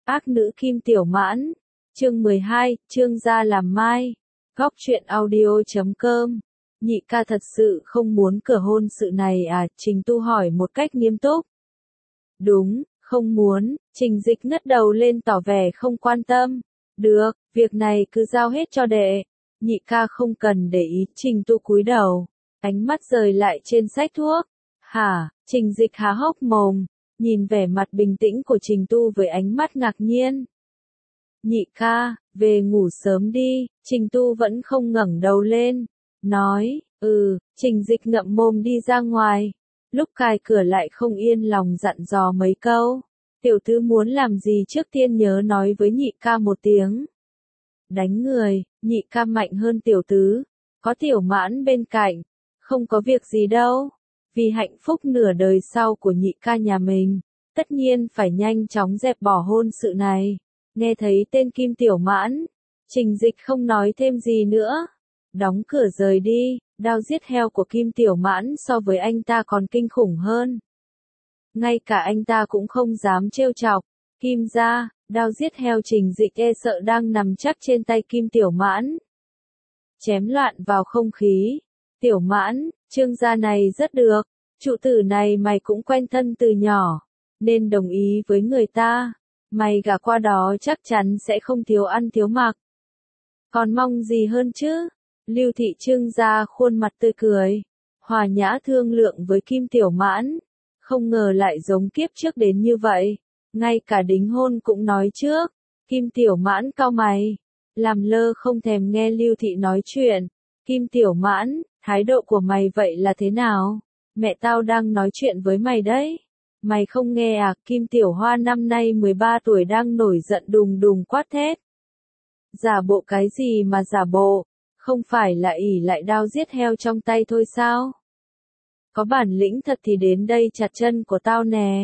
Ác nữ Kim Tiểu Mãn. Chương 12, Trương gia làm mai. Góc truyện audio.com. Nhị ca thật sự không muốn cửa hôn sự này à? Trình Tu hỏi một cách nghiêm túc. Đúng, không muốn. Trình Dịch ngất đầu lên tỏ vẻ không quan tâm. Được, việc này cứ giao hết cho đệ. Nhị ca không cần để ý. Trình Tu cúi đầu, ánh mắt rời lại trên sách thuốc. Hả? Trình Dịch há hốc mồm, nhìn vẻ mặt bình tĩnh của Trình Tu với ánh mắt ngạc nhiên. Nhị ca, về ngủ sớm đi. Trình Tu vẫn không ngẩng đầu lên, nói, Trình Dịch ngậm mồm đi ra ngoài. Lúc cài cửa lại không yên lòng dặn dò mấy câu. Tiểu tứ muốn làm gì trước tiên nhớ nói với nhị ca một tiếng. Đánh người, nhị ca mạnh hơn tiểu tứ. Có Tiểu Mãn bên cạnh, không có việc gì đâu. Vì hạnh phúc nửa đời sau của nhị ca nhà mình, tất nhiên phải nhanh chóng dẹp bỏ hôn sự này. Nghe thấy tên Kim Tiểu Mãn, Trình Dịch không nói thêm gì nữa. Đóng cửa rời đi. Đao giết heo của Kim Tiểu Mãn so với anh ta còn kinh khủng hơn. Ngay cả anh ta cũng không dám trêu chọc. Kim gia, đao giết heo Trình Dịch e sợ đang nằm chắc trên tay Kim Tiểu Mãn. Chém loạn vào không khí. Tiểu Mãn, Trương gia này rất được. Trụ tử này mày cũng quen thân từ nhỏ, nên đồng ý với người ta. Mày gả qua đó chắc chắn sẽ không thiếu ăn thiếu mặc. Còn mong gì hơn chứ? Lưu Thị Trương gia khuôn mặt tươi cười, hòa nhã thương lượng với Kim Tiểu Mãn. Không ngờ lại giống kiếp trước đến như vậy. Ngay cả đính hôn cũng nói trước. Kim Tiểu Mãn cau mày, làm lơ không thèm nghe Lưu Thị nói chuyện. Kim Tiểu Mãn, thái độ của mày vậy là thế nào? Mẹ tao đang nói chuyện với mày đấy. Mày không nghe à? Kim Tiểu Hoa năm nay 13 tuổi đang nổi giận đùng đùng quát thét. Giả bộ cái gì mà giả bộ? Không phải là ỷ lại đao giết heo trong tay thôi sao? Có bản lĩnh thật thì đến đây chặt chân của tao nè.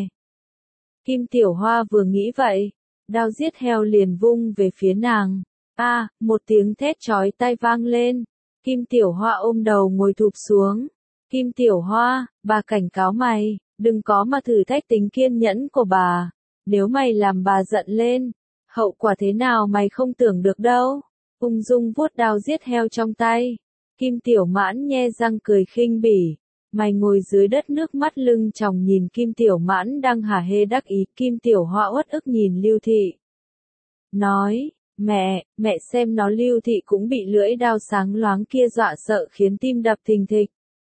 Kim Tiểu Hoa vừa nghĩ vậy, đao giết heo liền vung về phía nàng. Một tiếng thét chói tai vang lên. Kim Tiểu Hoa ôm đầu ngồi thụp xuống. Kim Tiểu Hoa, bà cảnh cáo mày, đừng có mà thử thách tính kiên nhẫn của bà. Nếu mày làm bà giận lên, hậu quả thế nào mày không tưởng được đâu. Ung dung vuốt đao giết heo trong tay. Kim Tiểu Mãn nhe răng cười khinh bỉ. Mày ngồi dưới đất nước mắt lưng tròng nhìn Kim Tiểu Mãn đang hả hê đắc ý. Kim Tiểu Hoa uất ức nhìn Lưu Thị. Nói, mẹ xem nó. Lưu Thị cũng bị lưỡi đao sáng loáng kia dọa sợ khiến tim đập thình thịch.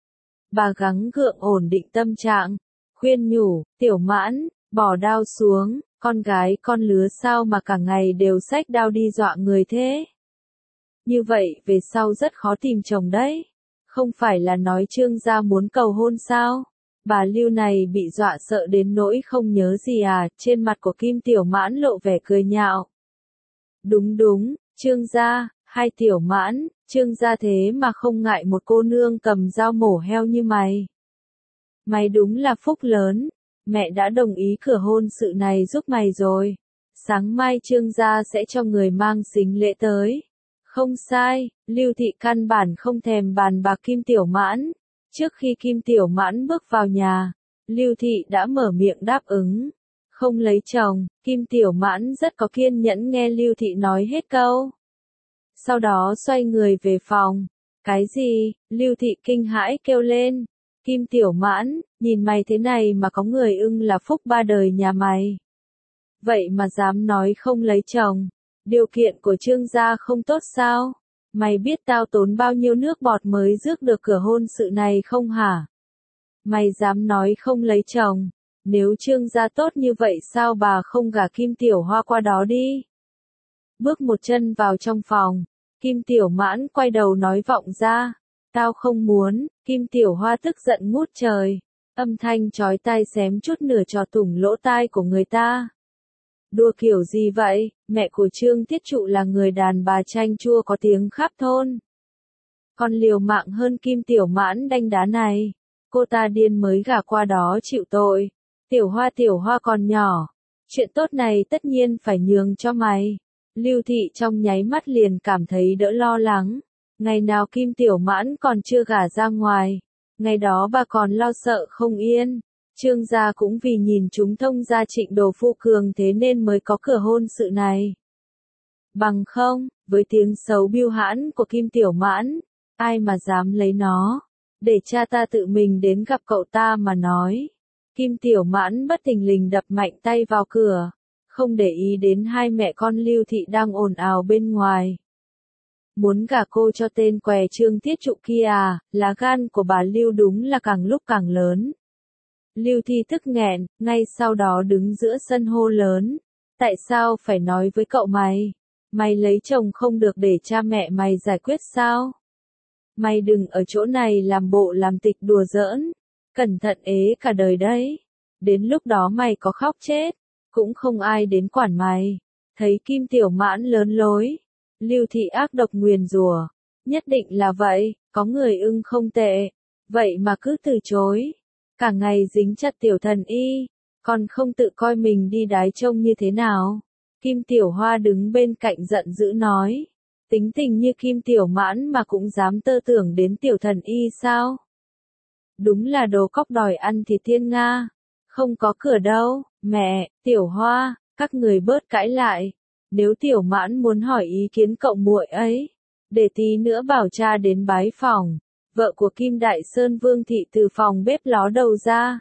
Bà gắng gượng ổn định tâm trạng, khuyên nhủ, Tiểu Mãn, bỏ đao xuống, con gái con lứa sao mà cả ngày đều xách đao đi dọa người thế. Như vậy về sau rất khó tìm chồng đấy. Không phải là nói Trương gia muốn cầu hôn sao? Bà Lưu này bị dọa sợ đến nỗi không nhớ gì à? Trên mặt của Kim Tiểu Mãn lộ vẻ cười nhạo. Đúng, Trương gia, hai Tiểu Mãn, Trương gia thế mà không ngại một cô nương cầm dao mổ heo như mày. Mày đúng là phúc lớn, mẹ đã đồng ý cửa hôn sự này giúp mày rồi. Sáng mai Trương gia sẽ cho người mang sính lễ tới. Không sai, Lưu Thị căn bản không thèm bàn bạc Kim Tiểu Mãn. Trước khi Kim Tiểu Mãn bước vào nhà, Lưu Thị đã mở miệng đáp ứng. Không lấy chồng. Kim Tiểu Mãn rất có kiên nhẫn nghe Lưu Thị nói hết câu. Sau đó xoay người về phòng. Cái gì? Lưu Thị kinh hãi kêu lên. Kim Tiểu Mãn, nhìn mày thế này mà có người ưng là phúc ba đời nhà mày. Vậy mà dám nói không lấy chồng. Điều kiện của Trương gia không tốt sao? Mày biết tao tốn bao nhiêu nước bọt mới rước được cửa hôn sự này không hả? Mày dám nói không lấy chồng. Nếu Trương gia tốt như vậy sao bà không gả Kim Tiểu Hoa qua đó đi? Bước một chân vào trong phòng, Kim Tiểu Mãn quay đầu nói vọng ra. Tao không muốn. Kim Tiểu Hoa tức giận ngút trời. Âm thanh chói tai xém chút nửa trò thủng lỗ tai của người ta. Đùa kiểu gì vậy? Mẹ của Trương Tiết Trụ là người đàn bà chanh chua có tiếng khắp thôn. Còn liều mạng hơn Kim Tiểu Mãn đanh đá này. Cô ta điên mới gả qua đó chịu tội. Tiểu Hoa còn nhỏ. Chuyện tốt này tất nhiên phải nhường cho mày. Lưu Thị trong nháy mắt liền cảm thấy đỡ lo lắng. Ngày nào Kim Tiểu Mãn còn chưa gả ra ngoài, ngày đó bà còn lo sợ không yên. Trương gia cũng vì nhìn chúng thông gia Trịnh Đồ Phu cường thế nên mới có cửa hôn sự này. Bằng không, với tiếng xấu bưu hãn của Kim Tiểu Mãn, ai mà dám lấy nó, để cha ta tự mình đến gặp cậu ta mà nói. Kim Tiểu Mãn bất thình lình đập mạnh tay vào cửa, không để ý đến hai mẹ con Lưu Thị đang ồn ào bên ngoài. Muốn gả cô cho tên què Trương Thiết Trụ kia à, lá gan của bà Lưu đúng là càng lúc càng lớn. Lưu Thi tức nghẹn, ngay sau đó đứng giữa sân hô lớn. Tại sao phải nói với cậu mày? Mày lấy chồng không được để cha mẹ mày giải quyết sao? Mày đừng ở chỗ này làm bộ làm tịch đùa giỡn. Cẩn thận ế cả đời đấy. Đến lúc đó mày có khóc chết, cũng không ai đến quản mày. Thấy Kim Tiểu Mãn lớn lối, Lưu Thị ác độc nguyền rủa. Nhất định là vậy, có người ưng không tệ. Vậy mà cứ từ chối. Cả ngày dính chặt Tiểu Thần Y, còn không tự coi mình đi đái trông như thế nào. Kim Tiểu Hoa đứng bên cạnh giận dữ nói. Tính tình như Kim Tiểu Mãn mà cũng dám tơ tưởng đến Tiểu Thần Y sao? Đúng là đồ cóc đòi ăn thịt thiên nga. Không có cửa đâu, mẹ, Tiểu Hoa, các người bớt cãi lại. Nếu Tiểu Mãn muốn hỏi ý kiến cậu muội ấy, để tí nữa bảo cha đến bái phòng. Vợ của Kim Đại Sơn Vương Thị từ phòng bếp ló đầu ra.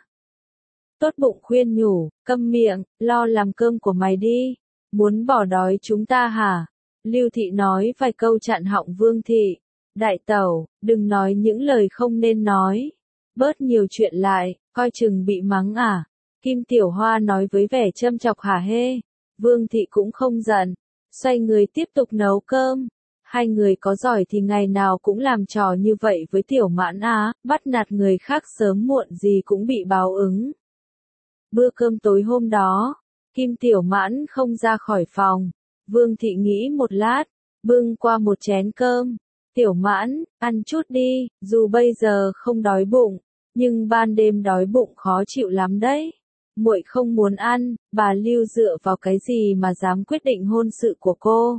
Tốt bụng khuyên nhủ, câm miệng, lo làm cơm của mày đi. Muốn bỏ đói chúng ta hả? Lưu Thị nói vài câu chặn họng Vương Thị. Đại tẩu, đừng nói những lời không nên nói. Bớt nhiều chuyện lại, coi chừng bị mắng à. Kim Tiểu Hoa nói với vẻ châm chọc hả hê. Vương Thị cũng không giận, xoay người tiếp tục nấu cơm. Hai người có giỏi thì ngày nào cũng làm trò như vậy với Tiểu Mãn á, bắt nạt người khác sớm muộn gì cũng bị báo ứng. Bữa cơm tối hôm đó, Kim Tiểu Mãn không ra khỏi phòng. Vương Thị nghĩ một lát, bưng qua một chén cơm. Tiểu Mãn, ăn chút đi, dù bây giờ không đói bụng, nhưng ban đêm đói bụng khó chịu lắm đấy. Muội không muốn ăn, bà Lưu dựa vào cái gì mà dám quyết định hôn sự của cô.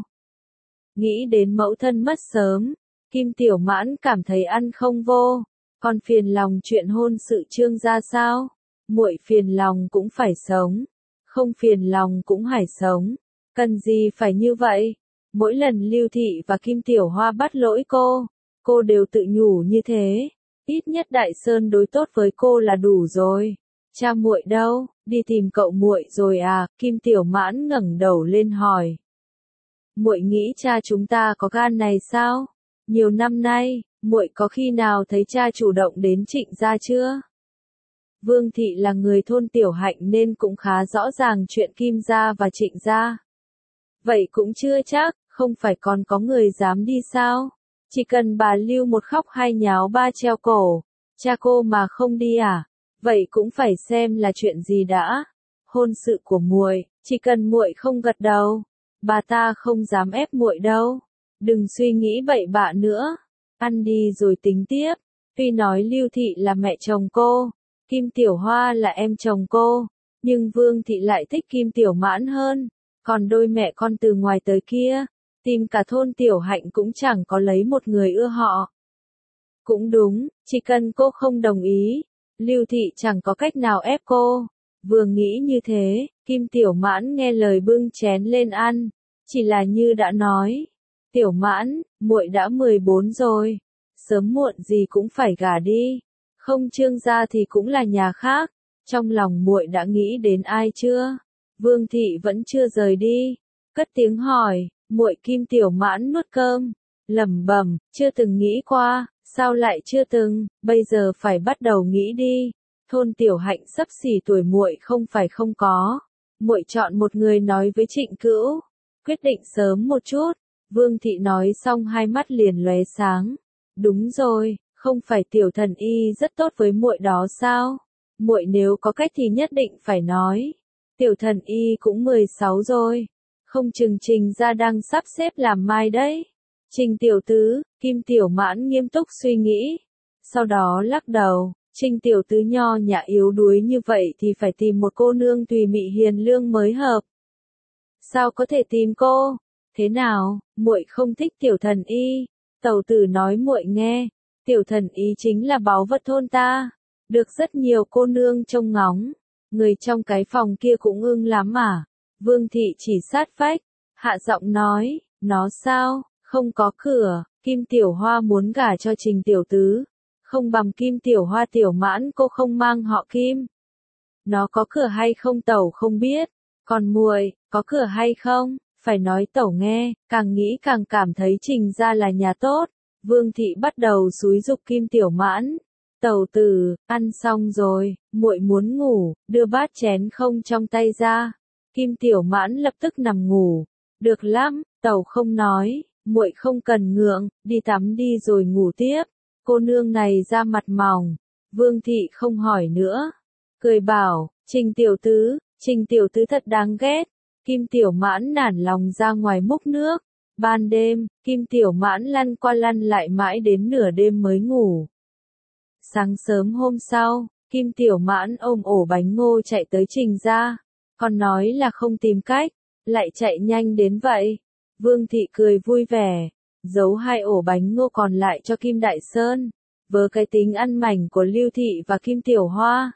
Nghĩ đến mẫu thân mất sớm, Kim Tiểu Mãn cảm thấy ăn không vô, còn phiền lòng chuyện hôn sự Trương gia sao? Muội phiền lòng cũng phải sống, không phiền lòng cũng phải sống, cần gì phải như vậy? Mỗi lần Lưu Thị và Kim Tiểu Hoa bắt lỗi cô đều tự nhủ như thế, ít nhất Đại Sơn đối tốt với cô là đủ rồi. Cha muội đâu, đi tìm cậu muội rồi à? Kim Tiểu Mãn ngẩng đầu lên hỏi. Muội nghĩ cha chúng ta có gan này sao? Nhiều năm nay, muội có khi nào thấy cha chủ động đến Trịnh gia chưa? Vương Thị là người thôn Tiểu Hạnh nên cũng khá rõ ràng chuyện Kim gia và Trịnh gia. Vậy cũng chưa chắc, không phải còn có người dám đi sao? Chỉ cần bà Lưu một khóc hai nháo ba treo cổ, cha cô mà không đi à? Vậy cũng phải xem là chuyện gì đã. Hôn sự của muội, chỉ cần muội không gật đầu, bà ta không dám ép muội đâu. Đừng suy nghĩ bậy bạ nữa. Ăn đi rồi tính tiếp. Tuy nói Lưu Thị là mẹ chồng cô, Kim Tiểu Hoa là em chồng cô, nhưng Vương Thị lại thích Kim Tiểu Mãn hơn. Còn đôi mẹ con từ ngoài tới kia, tìm cả thôn Tiểu Hạnh cũng chẳng có lấy một người ưa họ. Cũng đúng, chỉ cần cô không đồng ý, Lưu Thị chẳng có cách nào ép cô. Vừa nghĩ như thế, Kim Tiểu Mãn nghe lời bưng chén lên ăn. Chỉ là như đã nói, Tiểu Mãn, muội đã 14 rồi, sớm muộn gì cũng phải gả đi, không Trương gia thì cũng là nhà khác. Trong lòng muội đã nghĩ đến ai chưa? Vương Thị vẫn chưa rời đi, cất tiếng hỏi. Muội. Kim Tiểu Mãn nuốt cơm, lẩm bẩm, chưa từng nghĩ qua. Sao lại chưa từng, bây giờ phải bắt đầu nghĩ đi. Thôn Tiểu Hạnh sắp xỉ tuổi muội không phải không có. Muội chọn một người nói với Trịnh Cữu, quyết định sớm một chút. Vương Thị nói xong hai mắt liền lóe sáng. Đúng rồi, không phải Tiểu Thần Y rất tốt với muội đó sao? Muội nếu có cách thì nhất định phải nói. Tiểu Thần Y cũng 16 rồi, không chừng Trình gia đang sắp xếp làm mai đấy. Trình tiểu tứ, Kim Tiểu Mãn nghiêm túc suy nghĩ, sau đó lắc đầu. Trình tiểu tứ nho nhã yếu đuối như vậy thì phải tìm một cô nương tùy mị hiền lương mới hợp. Sao có thể tìm cô? Thế nào, muội không thích Tiểu Thần Y? Tẩu tử nói muội nghe, Tiểu Thần Y chính là báu vật thôn ta. được rất nhiều cô nương trông ngóng. Người trong cái phòng kia cũng ưng lắm mà. Vương thị chỉ sát vách, hạ giọng nói, nó sao, không có cửa, Kim Tiểu Hoa muốn gả cho Trình tiểu tứ. Không bằng Kim Tiểu Hoa Tiểu Mãn cô không mang họ Kim. Nó có cửa hay không tẩu không biết, còn muội, có cửa hay không, phải nói tẩu nghe, càng nghĩ càng cảm thấy Trình gia là nhà tốt. Vương thị bắt đầu xúi giục Kim Tiểu Mãn. Tẩu tử, ăn xong rồi, muội muốn ngủ, đưa bát chén không trong tay ra. Kim Tiểu Mãn lập tức nằm ngủ. Được lắm, tẩu không nói, muội không cần ngượng, đi tắm đi rồi ngủ tiếp. Cô nương này ra mặt mỏng. Vương thị không hỏi nữa. Cười bảo, Trình tiểu tứ thật đáng ghét. Kim Tiểu Mãn nản lòng ra ngoài múc nước. Ban đêm, Kim Tiểu Mãn lăn qua lăn lại mãi đến nửa đêm mới ngủ. Sáng sớm hôm sau, Kim Tiểu Mãn ôm ổ bánh ngô chạy tới Trình gia. Còn nói là không tìm cách, lại chạy nhanh đến vậy. Vương thị cười vui vẻ, giấu 2 ổ bánh ngô còn lại cho Kim Đại Sơn, với cái tính ăn mảnh của Lưu thị và Kim Tiểu Hoa.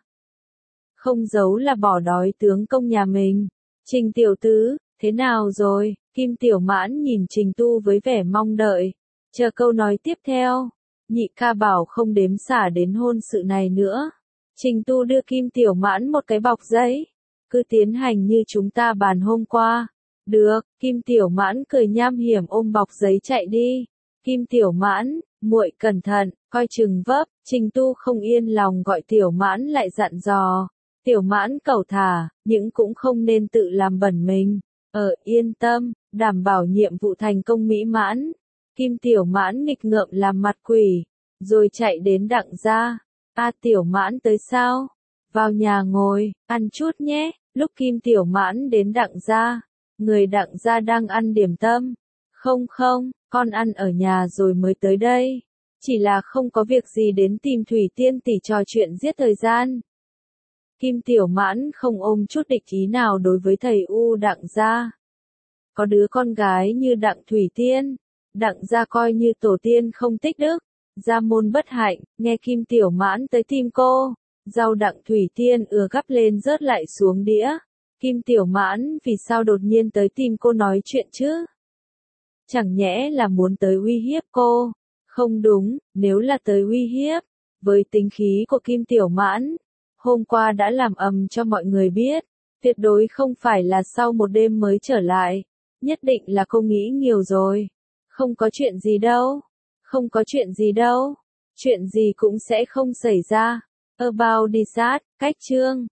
Không giấu là bỏ đói tướng công nhà mình. Trình tiểu tứ, thế nào rồi? Kim Tiểu Mãn nhìn Trình Tu với vẻ mong đợi, chờ câu nói tiếp theo. Nhị ca bảo không đếm xả đến hôn sự này nữa. Trình Tu đưa Kim Tiểu Mãn một cái bọc giấy. Cứ tiến hành như chúng ta bàn hôm qua. Được, Kim Tiểu Mãn cười nham hiểm ôm bọc giấy chạy đi. Kim Tiểu Mãn, muội cẩn thận, coi chừng vấp. Trình Tu không yên lòng gọi Tiểu Mãn lại dặn dò. Tiểu Mãn cẩu thả, nhưng cũng không nên tự làm bẩn mình. Yên tâm, đảm bảo nhiệm vụ thành công mỹ mãn. Kim Tiểu Mãn nghịch ngợm làm mặt quỷ, rồi chạy đến Đặng gia. Tiểu Mãn tới sao? Vào nhà ngồi, ăn chút nhé. Lúc Kim Tiểu Mãn đến Đặng gia, người Đặng gia đang ăn điểm tâm. Không, con ăn ở nhà rồi mới tới đây. Chỉ là không có việc gì đến tìm Thủy Tiên tỷ trò chuyện giết thời gian. Kim Tiểu Mãn không ôm chút địch ý nào đối với thầy U Đặng gia. Có đứa con gái như Đặng Thủy Tiên, Đặng gia coi như tổ tiên không tích đức, gia môn bất hạnh, nghe Kim Tiểu Mãn tới tìm cô, rau Đặng Thủy Tiên gắp lên rớt lại xuống đĩa. Kim Tiểu Mãn vì sao đột nhiên tới tìm cô nói chuyện chứ? Chẳng nhẽ là muốn tới uy hiếp cô? Không đúng, nếu là tới uy hiếp, với tính khí của Kim Tiểu Mãn, hôm qua đã làm ầm cho mọi người biết, tuyệt đối không phải là sau một đêm mới trở lại, nhất định là cô nghĩ nhiều rồi. Không có chuyện gì đâu, không có chuyện gì đâu, chuyện gì cũng sẽ không xảy ra. About Disat, cách chương